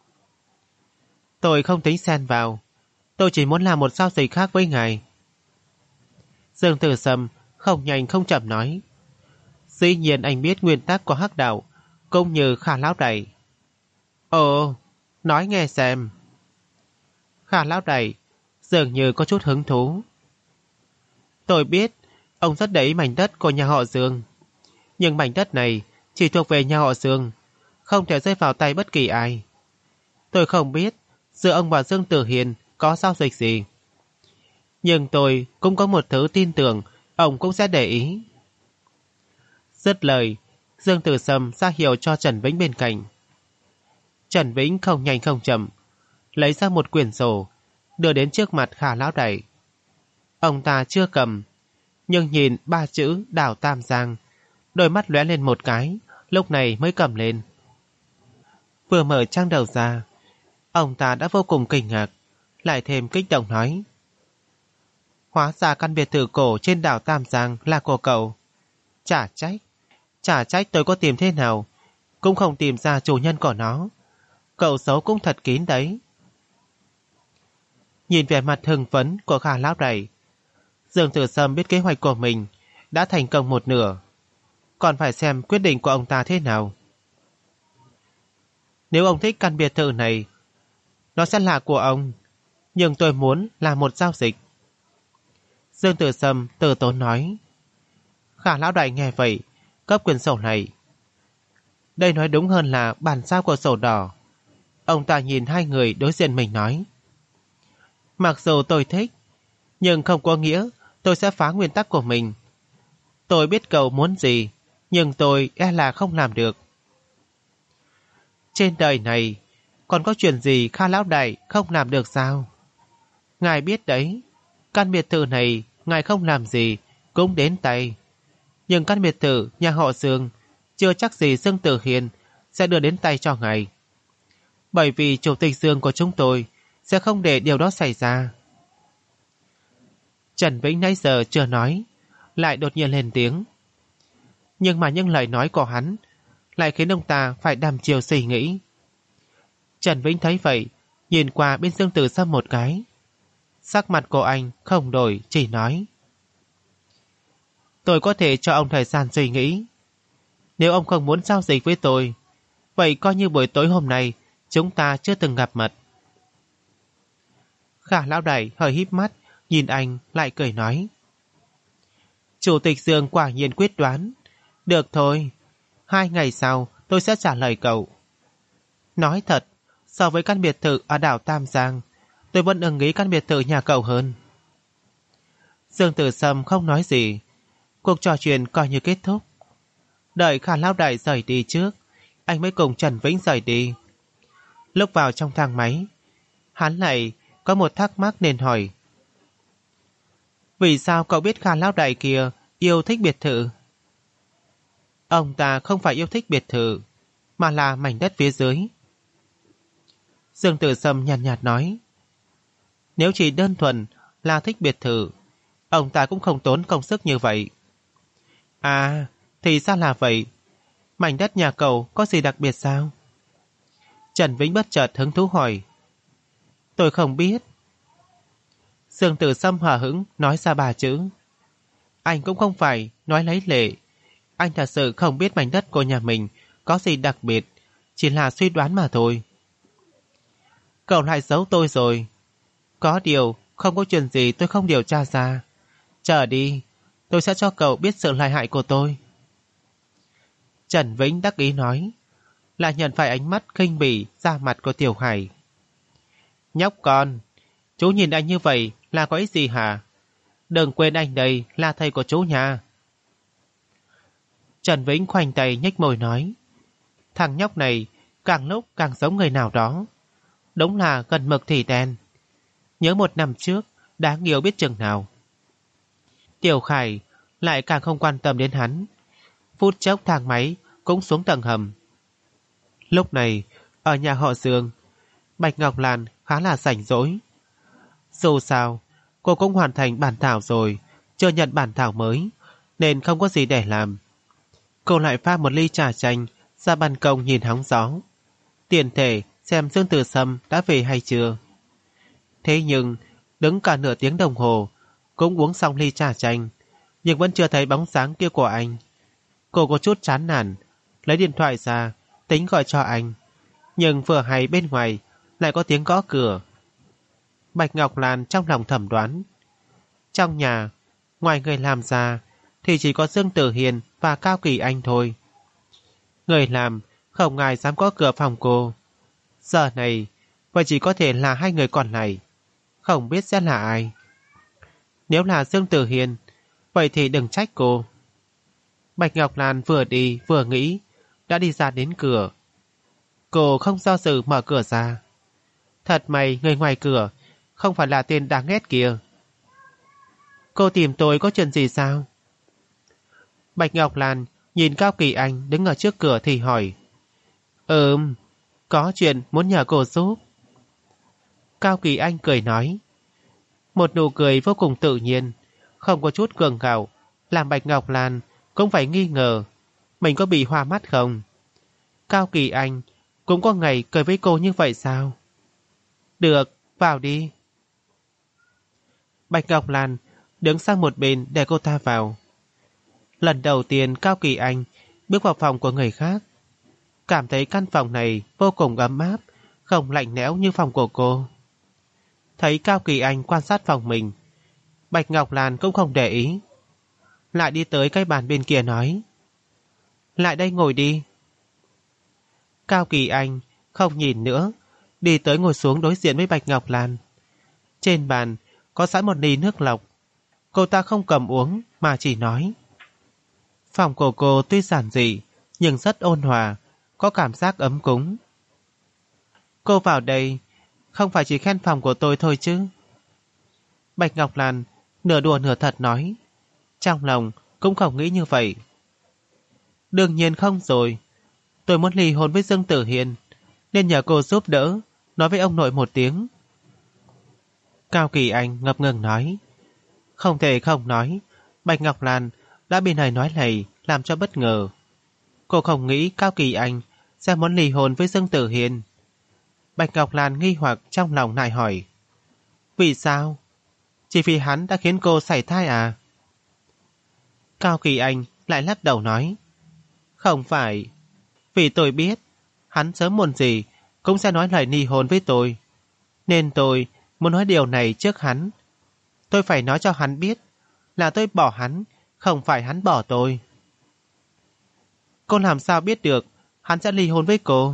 Tôi không tính xen vào, tôi chỉ muốn làm một giao dịch khác với ngài. Dương Tử Sâm không nhanh không chậm nói. Dĩ nhiên anh biết nguyên tắc của Hắc đạo, cũng như Khả lão đại. Ồ, nói nghe xem. Khả lão đại dường như có chút hứng thú. Tôi biết ông rất để ý mảnh đất của nhà họ Dương, nhưng mảnh đất này chỉ thuộc về nhà họ Dương, không thể rơi vào tay bất kỳ ai. Tôi không biết giữa ông và Dương Tử Hiên có giao dịch gì, nhưng tôi cũng có một thứ tin tưởng ông cũng sẽ để ý. Dứt lời, Dương Tử Sâm ra hiệu cho Trần Vĩnh bên cạnh. Trần Vĩnh không nhanh không chậm, lấy ra một quyển sổ, đưa đến trước mặt Khả lão đại. Ông ta chưa cầm, nhưng nhìn 3 chữ Đảo Tam Giang, đôi mắt lóe lên một cái, lúc này mới cầm lên. Vừa mở trang đầu ra, ông ta đã vô cùng kinh ngạc, lại thêm kích động nói. Hóa ra căn biệt thự cổ trên đảo Tam Giang là của cậu. Chả trách tôi có tìm thế nào, cũng không tìm ra chủ nhân của nó. Cậu xấu cũng thật kín đấy. Nhìn vẻ mặt hưng phấn của Khả lão đại, Dương Tử Sâm biết kế hoạch của mình đã thành công một nửa, còn phải xem quyết định của ông ta thế nào. Nếu ông thích căn biệt thự này, nó sẽ là của ông, nhưng tôi muốn làm một giao dịch. Dương Tử Sâm từ tốn nói. Khả lão đại nghe vậy, cấp quyển sổ này. Đây nói đúng hơn là bản sao của sổ đỏ. Ông ta nhìn hai người đối diện mình nói. Mặc dù tôi thích, nhưng không có nghĩa tôi sẽ phá nguyên tắc của mình. Tôi biết cậu muốn gì, nhưng tôi e là không làm được. Trên đời này, còn có chuyện gì Kha lão đại không làm được sao? Ngài biết đấy, căn biệt thự này ngài không làm gì cũng đến tay. Nhưng căn biệt thự nhà họ Dương chưa chắc gì Dương Tử Hiên sẽ đưa đến tay cho ngài. Bởi vì chủ tịch Dương của chúng tôi sẽ không để điều đó xảy ra. Trần Vĩnh nãy giờ chưa nói, lại đột nhiên lên tiếng. Nhưng mà những lời nói của hắn lại khiến ông ta phải đăm chiều suy nghĩ. Trần Vĩnh thấy vậy, nhìn qua bên Dương Tử Sâm một cái. Sắc mặt của anh không đổi, chỉ nói. Tôi có thể cho ông thời gian suy nghĩ. Nếu ông không muốn giao dịch với tôi, vậy coi như buổi tối hôm nay chúng ta chưa từng gặp mặt. Khả lão đại hơi híp mắt, nhìn anh lại cười nói. Chủ tịch Dương quả nhiên quyết đoán. Được thôi, 2 ngày sau tôi sẽ trả lời cậu. Nói thật, so với căn biệt thự ở đảo Tam Giang, tôi vẫn ưng ý căn biệt thự nhà cậu hơn. Dương Tử Sâm không nói gì. Cuộc trò chuyện coi như kết thúc. Đợi Khả Lão Đại rời đi trước, anh mới cùng Trần Vĩnh rời đi. Lúc vào trong thang máy, hắn lại có một thắc mắc nên hỏi. Vì sao cậu biết Khả Lão Đại kia yêu thích biệt thự? Ông ta không phải yêu thích biệt thự, mà là mảnh đất phía dưới. Dương Tử Sâm nhàn nhạt nói. Nếu chỉ đơn thuần là thích biệt thự, ông ta cũng không tốn công sức như vậy. À, thì ra là vậy. Mảnh đất nhà cậu có gì đặc biệt sao? Trần Vĩnh bất chợt hứng thú hỏi. Tôi không biết. Dương Tử Sâm hờ hững nói ra 3 chữ. Anh cũng không phải nói lấy lệ. Anh thật sự không biết mảnh đất của nhà mình có gì đặc biệt, chỉ là suy đoán mà thôi. Cậu lại giấu tôi rồi. Có điều, không có chuyện gì tôi không điều tra ra. Chờ đi, tôi sẽ cho cậu biết sự lợi hại của tôi. Trần Vĩnh đắc ý nói, lại nhận phải ánh mắt khinh bỉ ra mặt của Tiểu Hải. Nhóc con, chú nhìn anh như vậy là có ý gì hả? Đừng quên anh đây là thầy của chú nha. Trần Vĩnh khoanh tay nhếch môi nói, thằng nhóc này càng lúc càng giống người nào đó. Đúng là gần mực thì đen. Nhớ 1 năm trước, đáng yêu biết chừng nào. Tiểu Khải lại càng không quan tâm đến hắn. Phút chốc thang máy cũng xuống tầng hầm. Lúc này, ở nhà họ Dương, Bạch Ngọc Lan khá là rảnh rỗi. Dù sao, cô cũng hoàn thành bản thảo rồi, chưa nhận bản thảo mới, nên không có gì để làm. Cô lại pha một ly trà chanh ra ban công nhìn hóng gió, tiền thể xem Dương Tử Sâm đã về hay chưa. Thế nhưng, đứng cả nửa tiếng đồng hồ, cũng uống xong ly trà chanh, nhưng vẫn chưa thấy bóng dáng kia của anh. Cô có chút chán nản, lấy điện thoại ra, tính gọi cho anh. Nhưng vừa hay bên ngoài lại có tiếng gõ cửa. Bạch Ngọc Lan trong lòng thẩm đoán. Trong nhà, ngoài người làm ra, thì chỉ có Dương Tử Hiền và Cao Kỳ Anh thôi. Người làm, không ai dám gõ cửa phòng cô. Giờ này, vậy chỉ có thể là 2 người còn lại. Không biết sẽ là ai. Nếu là Dương Tử Hiền, vậy thì đừng trách cô. Bạch Ngọc Lan vừa đi vừa nghĩ, đã đi ra đến cửa. Cô không do dự mở cửa ra. Thật may người ngoài cửa không phải là tên đáng ghét kia. Cô tìm tôi có chuyện gì sao? Bạch Ngọc Lan nhìn Cao Kỳ Anh đứng ở trước cửa thì hỏi. Có chuyện muốn nhờ cô giúp. Cao Kỳ Anh cười nói. Một nụ cười vô cùng tự nhiên, không có chút gượng gạo, làm Bạch Ngọc Lan cũng phải nghi ngờ mình có bị hoa mắt không. Cao Kỳ Anh cũng có ngày cười với cô như vậy sao? Được, vào đi. Bạch Ngọc Lan đứng sang một bên để cô ta vào. Lần đầu tiên Cao Kỳ Anh bước vào phòng của người khác, cảm thấy căn phòng này vô cùng ấm áp, không lạnh lẽo như phòng của cô. Thấy Cao Kỳ Anh quan sát phòng mình, Bạch Ngọc Lan cũng không để ý, lại đi tới cái bàn bên kia nói. Lại đây ngồi đi. Cao Kỳ Anh không nhìn nữa, đi tới ngồi xuống đối diện với Bạch Ngọc Lan. Trên bàn có sẵn một ly nước lọc. Cô ta không cầm uống mà chỉ nói. Phòng của cô tuy giản dị nhưng rất ôn hòa, có cảm giác ấm cúng. Cô vào đây không phải chỉ khen phòng của tôi thôi chứ? Bạch Ngọc Lan nửa đùa nửa thật nói. Trong lòng cũng không nghĩ như vậy. Đương nhiên không rồi. Tôi muốn ly hôn với Dương Tử Hiền, nên nhờ cô giúp đỡ, nói với ông nội một tiếng. Cao Kỳ Anh ngập ngừng nói. Không thể không nói, Bạch Ngọc Lan đã bị này nói này làm cho bất ngờ. Cô không nghĩ Cao Kỳ Anh sẽ muốn ly hôn với Dương Tử Hiền. Bạch Ngọc Lan nghi hoặc trong lòng lại hỏi. Vì sao? Chỉ vì hắn đã khiến cô sảy thai à? Cao Kỳ Anh lại lắc đầu nói. Không phải. Vì tôi biết hắn sớm muộn gì cũng sẽ nói lời ly hôn với tôi, nên tôi muốn nói điều này trước hắn. Tôi phải nói cho hắn biết là tôi bỏ hắn Không phải hắn bỏ tôi. Cô làm sao biết được hắn sẽ ly hôn với cô?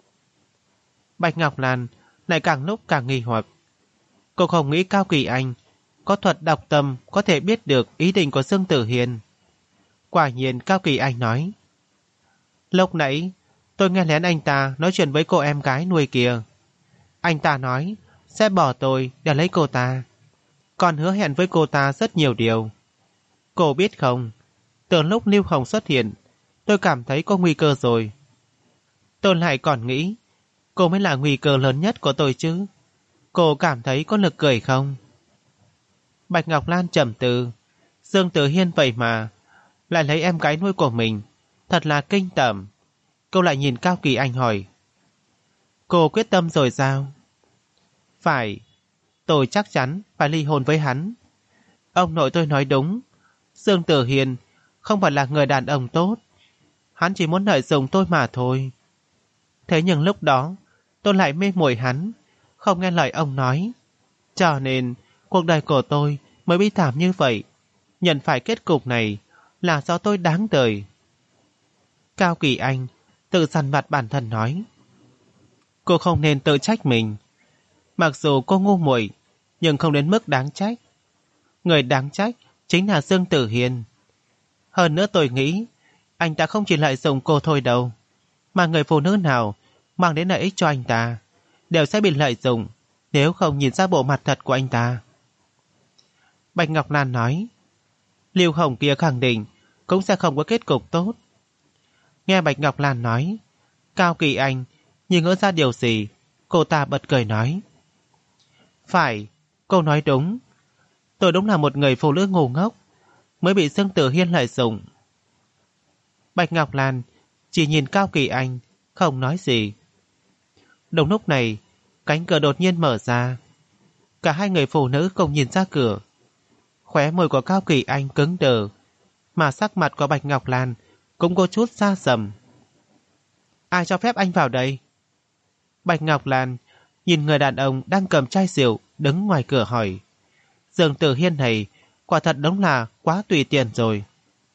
Bạch Ngọc Lan lại càng lúc càng nghi hoặc. Cô không nghĩ Cao Kỳ Anh có thuật đọc tâm có thể biết được ý định của Dương Tử Hiên. Quả nhiên Cao Kỳ Anh nói: lúc nãy tôi nghe lén anh ta nói chuyện với cô em gái nuôi kia. Anh ta nói sẽ bỏ tôi để lấy cô ta, còn hứa hẹn với cô ta rất nhiều điều. Cô biết không, từ lúc Lưu Hồng xuất hiện, tôi cảm thấy có nguy cơ rồi. Tôi lại còn nghĩ cô mới là nguy cơ lớn nhất của tôi chứ. Cô cảm thấy có lực cười không? Bạch Ngọc Lan trầm tư. Dương Tử Hiên vậy mà lại lấy em gái nuôi của mình, thật là kinh tởm. Cô lại nhìn Cao Kỳ Anh hỏi: cô quyết tâm rồi sao? Phải, tôi chắc chắn phải ly hôn với hắn. Ông nội tôi nói đúng, Dương Tử Hiên không phải là người đàn ông tốt. Hắn chỉ muốn lợi dụng tôi mà thôi. Thế nhưng lúc đó tôi lại mê muội hắn, không nghe lời ông nói. Cho nên cuộc đời của tôi mới bi thảm như vậy. Nhận phải kết cục này là do tôi đáng đời. Cao Kỳ Anh tự dằn vặt bản thân nói: cô không nên tự trách mình. Mặc dù cô ngu muội, nhưng không đến mức đáng trách. Người đáng trách chính là Dương Tử Hiên. Hơn nữa tôi nghĩ anh ta không chỉ lợi dụng cô thôi đâu, mà người phụ nữ nào mang đến lợi ích cho anh ta đều sẽ bị lợi dụng nếu không nhìn ra bộ mặt thật của anh ta. Bạch Ngọc Lan nói: Lưu Hồng kia khẳng định cũng sẽ không có kết cục tốt. Nghe Bạch Ngọc Lan nói, Cao Kỳ Anh nhìn ngỡ ra điều gì, cô ta bật cười nói: phải, cô nói đúng. Tôi đúng là một người phụ nữ ngu ngốc, mới bị Dương Tử Hiên lợi dụng. Bạch Ngọc Lan chỉ nhìn Cao Kỳ Anh, không nói gì. Đúng lúc này, cánh cửa đột nhiên mở ra. Cả hai người phụ nữ cùng nhìn ra cửa. Khóe môi của Cao Kỳ Anh cứng đờ, mà sắc mặt của Bạch Ngọc Lan cũng có chút xa sầm. Ai cho phép anh vào đây? Bạch Ngọc Lan nhìn người đàn ông đang cầm chai rượu đứng ngoài cửa hỏi. Dương Tử Hiên này quả thật đúng là quá tùy tiện rồi.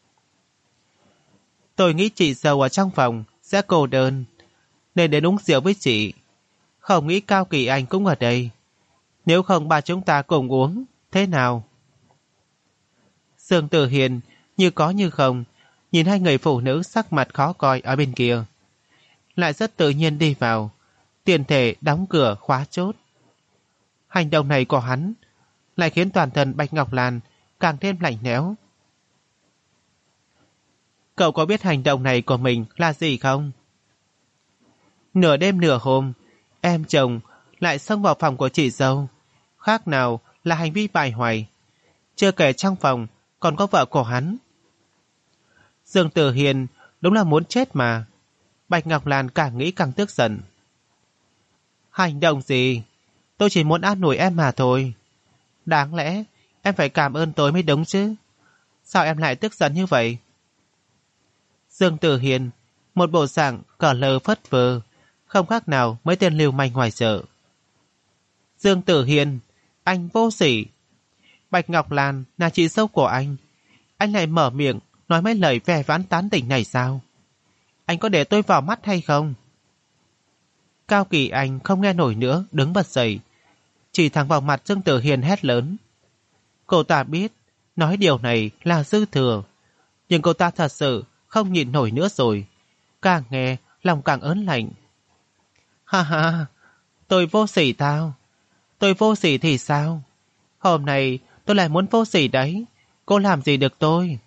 Tôi nghĩ chị dâu ở trong phòng sẽ cô đơn, nên đến uống rượu với chị. Không nghĩ Cao Kỳ Anh cũng ở đây. Nếu không ba chúng ta cùng uống, thế nào? Dương Tử Hiên như có như không nhìn hai người phụ nữ sắc mặt khó coi ở bên kia, lại rất tự nhiên đi vào, tiện thể đóng cửa khóa chốt. Hành động này của hắn lại khiến toàn thân Bạch Ngọc Lan càng thêm lạnh lẽo. Cậu có biết hành động này của mình là gì không? Nửa đêm nửa hôm, em chồng lại xông vào phòng của chị dâu, khác nào là hành vi bại hoại. Chưa kể trong phòng còn có vợ của hắn. Dương Tử Hiên đúng là muốn chết mà. Bạch Ngọc Lan càng nghĩ càng tức giận. Hành động gì? Tôi chỉ muốn an ủi em mà thôi. Đáng lẽ em phải cảm ơn tôi mới đúng chứ. Sao em lại tức giận như vậy? Dương Tử Hiên một bộ dạng cờ lơ phất phơ, không khác nào mấy tên lưu manh ngoài chợ. Dương Tử Hiên, anh vô sỉ. Bạch Ngọc Lan là chị dâu của anh lại mở miệng nói mấy lời vẻ vãn tán tỉnh này sao? Anh có để tôi vào mắt hay không? Cao Kỳ Anh không nghe nổi nữa, đứng bật dậy, chỉ thẳng vào mặt Dương Tử Hiên hét lớn. Cô ta biết nói điều này là dư thừa, nhưng cô ta thật sự không nhịn nổi nữa rồi. Càng nghe lòng càng ớn lạnh. Ha ha, tôi vô sỉ tao. Tôi vô sỉ thì sao? Hôm nay tôi lại muốn vô sỉ đấy. Cô làm gì được tôi?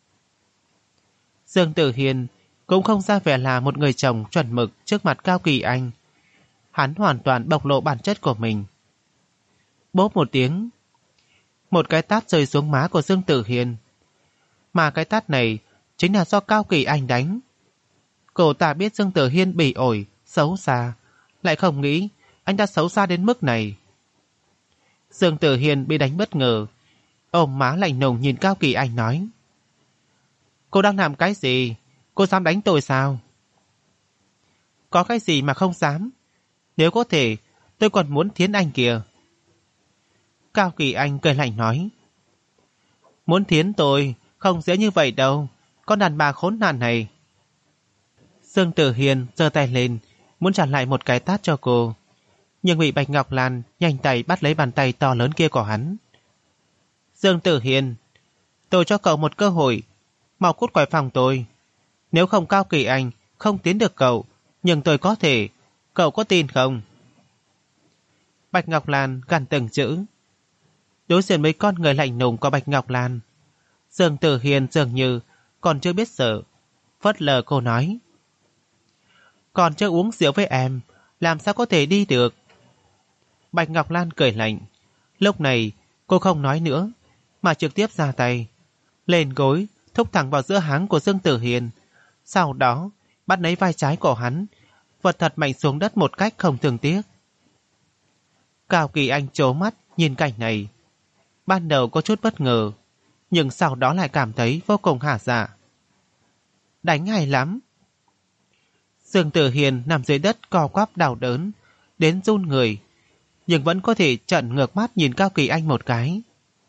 Dương Tử Hiên cũng không ra vẻ là một người chồng chuẩn mực trước mặt Cao Kỳ Anh. Hắn hoàn toàn bộc lộ bản chất của mình. Bốp một tiếng, một cái tát rơi xuống má của Dương Tử Hiên. Mà cái tát này chính là do Cao Kỳ Anh đánh. Cô ta biết Dương Tử Hiên bỉ ổi, xấu xa, lại không nghĩ anh ta xấu xa đến mức này. Dương Tử Hiên bị đánh bất ngờ, ôm má lạnh lùng nhìn Cao Kỳ Anh nói: Cô đang làm cái gì? Cô dám đánh tôi sao? Có cái gì mà không dám? Nếu có thể, tôi còn muốn thiến anh kìa. Cao Kỳ Anh cười lạnh nói: Muốn thiến tôi, Không dễ như vậy đâu, con đàn bà khốn nạn này. Dương Tử Hiên giơ tay lên, muốn trả lại một cái tát cho cô. Nhưng bị Bạch Ngọc Lan nhanh tay bắt lấy bàn tay to lớn kia của hắn. Dương Tử Hiên, tôi cho cậu một cơ hội, mau cút khỏi phòng tôi. Nếu không Cao Kỳ Anh không tiến được cậu, nhưng tôi có thể, cậu có tin không? Bạch Ngọc Lan gằn từng chữ. Đối diện với con người lạnh lùng của Bạch Ngọc Lan, Dương Tử Hiên dường như còn chưa biết sợ, phớt lờ cô nói. Còn chưa uống rượu với em, làm sao có thể đi được? Bạch Ngọc Lan cười lạnh. Lúc này cô không nói nữa, mà trực tiếp ra tay, lên gối thúc thẳng vào giữa háng của Dương Tử Hiên, sau đó bắt lấy vai trái của hắn, vật thật mạnh xuống đất một cách không thương tiếc. Cao Kỳ Anh trố mắt nhìn cảnh này, ban đầu có chút bất ngờ, nhưng sau đó lại cảm thấy vô cùng hả dạ. Đánh hay lắm. Dương Tử Hiên nằm dưới đất co quắp đau đớn, đến run người, nhưng vẫn có thể trợn ngược mắt nhìn Cao Kỳ Anh một cái.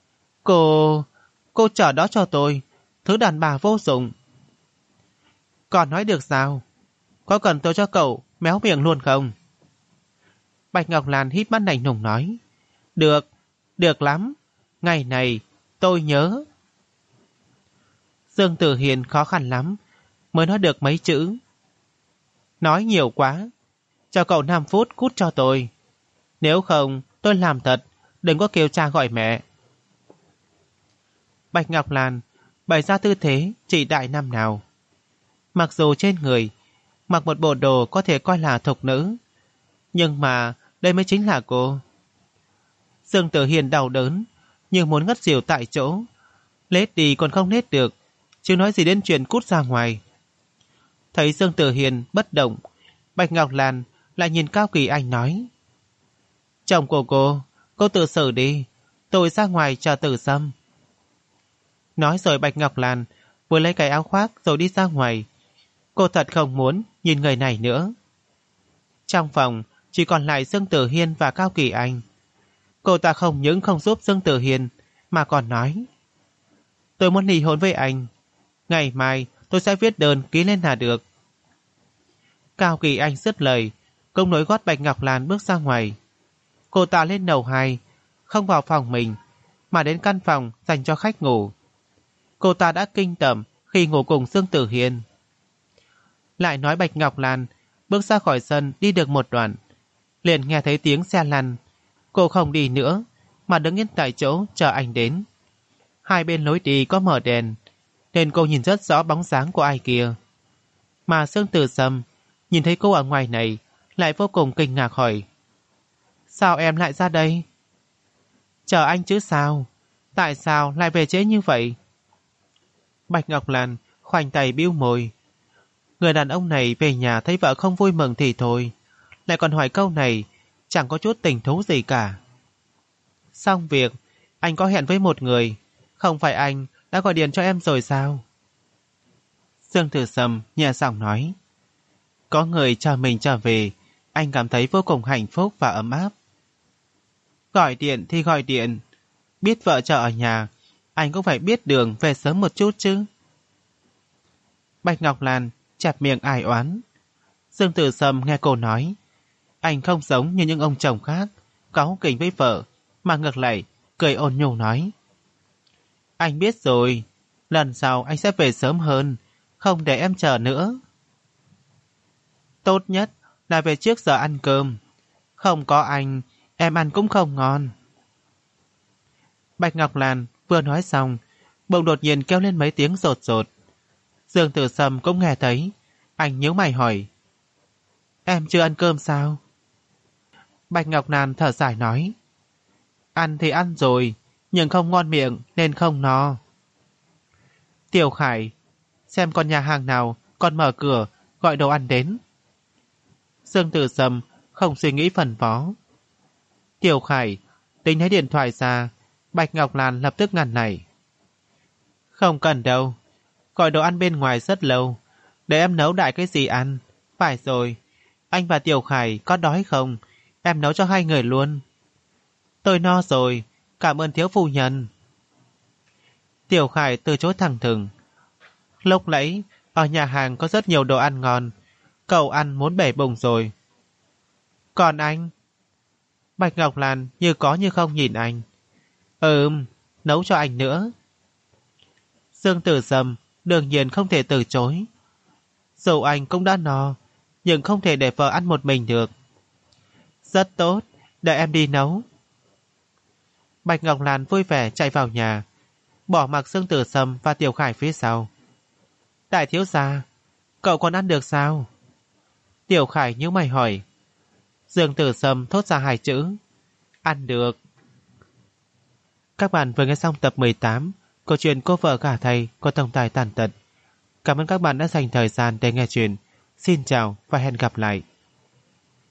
Cô chờ đó cho tôi, thứ đàn bà vô dụng. Còn nói được sao? Có cần tôi cho cậu méo miệng luôn không? Bạch Ngọc Lan híp mắt lạnh lùng nói. Được, được lắm. Ngày này tôi nhớ. Dương Tử Hiên khó khăn lắm mới nói được mấy chữ. Nói nhiều quá. Cho cậu 5 phút cút cho tôi. Nếu không tôi làm thật, đừng có kêu cha gọi mẹ. Bạch Ngọc Lan bày ra tư thế trị đại năm nào. Mặc dù trên người mặc một bộ đồ có thể coi là thục nữ, nhưng mà đây mới chính là cô. Dương Tử Hiên đau đớn, nhưng muốn ngất xỉu tại chỗ. Lết đi còn không lết được, chứ nói gì đến chuyện cút ra ngoài. Thấy Dương Tử Hiên bất động, Bạch Ngọc Lan lại nhìn Cao Kỳ Anh nói. Chồng của cô tự xử đi, tôi ra ngoài chờ Tử Sâm. Nói rồi Bạch Ngọc Lan vừa lấy cái áo khoác rồi đi ra ngoài. Cô thật không muốn nhìn người này nữa. Trong phòng chỉ còn lại Dương Tử Hiên và Cao Kỳ Anh. Cô ta không những không giúp Dương Tử Hiên mà còn nói. Tôi muốn ly hôn với anh. Ngày mai tôi sẽ viết đơn ký lên là được. Cao Kỳ Anh dứt lời, cũng nối gót Bạch Ngọc Lan bước ra ngoài. Cô ta lên lầu 2, không vào phòng mình, mà đến căn phòng dành cho khách ngủ. Cô ta đã kinh tởm khi ngủ cùng Dương Tử Hiên. Lại nói Bạch Ngọc Lan bước ra khỏi sân đi được một đoạn, liền nghe thấy tiếng xe lăn. Cô không đi nữa, mà đứng yên tại chỗ chờ anh đến. Hai bên lối đi có mở đèn, nên cô nhìn rất rõ bóng dáng của ai kia. Mà Dương Tử Sâm nhìn thấy cô ở ngoài này, lại vô cùng kinh ngạc hỏi. Sao em lại ra đây? Chờ anh chứ sao? Tại sao lại về trễ như vậy? Bạch Ngọc Lan khoanh tay bĩu môi. Người đàn ông này về nhà thấy vợ không vui mừng thì thôi, lại còn hỏi câu này, chẳng có chút tình thú gì cả. Xong việc, anh có hẹn với một người, không phải anh đã gọi điện cho em rồi sao? Dương Tử Sâm nhẹ giọng nói. Có người chờ mình trở về, anh cảm thấy vô cùng hạnh phúc và ấm áp. Gọi điện thì gọi điện, biết vợ chờ ở nhà, anh cũng phải biết đường về sớm một chút chứ. Bạch Ngọc Lan chẹp miệng ai oán. Dương Tử Sâm nghe cô nói, anh không giống như những ông chồng khác, cáu kỉnh với vợ, mà ngược lại cười ôn nhu nói. Anh biết rồi, lần sau anh sẽ về sớm hơn, không để em chờ nữa. Tốt nhất là về trước giờ ăn cơm, không có anh, em ăn cũng không ngon. Bạch Ngọc Lan vừa nói xong, bỗng đột nhiên kêu lên mấy tiếng rột rột. Dương Tử Sâm cũng nghe thấy, anh nhíu mày hỏi. Em chưa ăn cơm sao? Bạch Ngọc Lan thở dài nói. Ăn thì ăn rồi, nhưng không ngon miệng nên không no. Tiểu Khải, xem con nhà hàng nào còn mở cửa gọi đồ ăn đến. Dương Tử Sâm không suy nghĩ phần phó. Tiểu Khải tính lấy điện thoại ra, Bạch Ngọc Lan lập tức ngăn này. Không cần đâu, gọi đồ ăn bên ngoài rất lâu, để em nấu đại cái gì ăn. Phải rồi, anh và Tiểu Khải có đói không? Em nấu cho hai người luôn. Tôi no rồi, cảm ơn thiếu phu nhân. Tiểu Khải từ chối thẳng thừng. Lúc nãy ở nhà hàng có rất nhiều đồ ăn ngon, cậu ăn muốn bể bụng rồi. Còn anh? Bạch Ngọc Lan như có như không nhìn anh. Nấu cho anh nữa. Dương Tử Sâm đương nhiên không thể từ chối. Dù anh cũng đã no, nhưng không thể để vợ ăn một mình được. Rất tốt, để em đi nấu. Bạch Ngọc Lan vui vẻ chạy vào nhà, bỏ mặc Dương Tử Sâm và Tiểu Khải phía sau. Đại thiếu gia, cậu còn ăn được sao? Tiểu Khải nhíu mày hỏi. Dương Tử Sâm thốt ra hai chữ: ăn được. Các bạn vừa nghe xong tập 18 câu chuyện Cô vợ gả thầy của tổng tài tàn tật. Cảm ơn các bạn đã dành thời gian để nghe chuyện. Xin chào và hẹn gặp lại.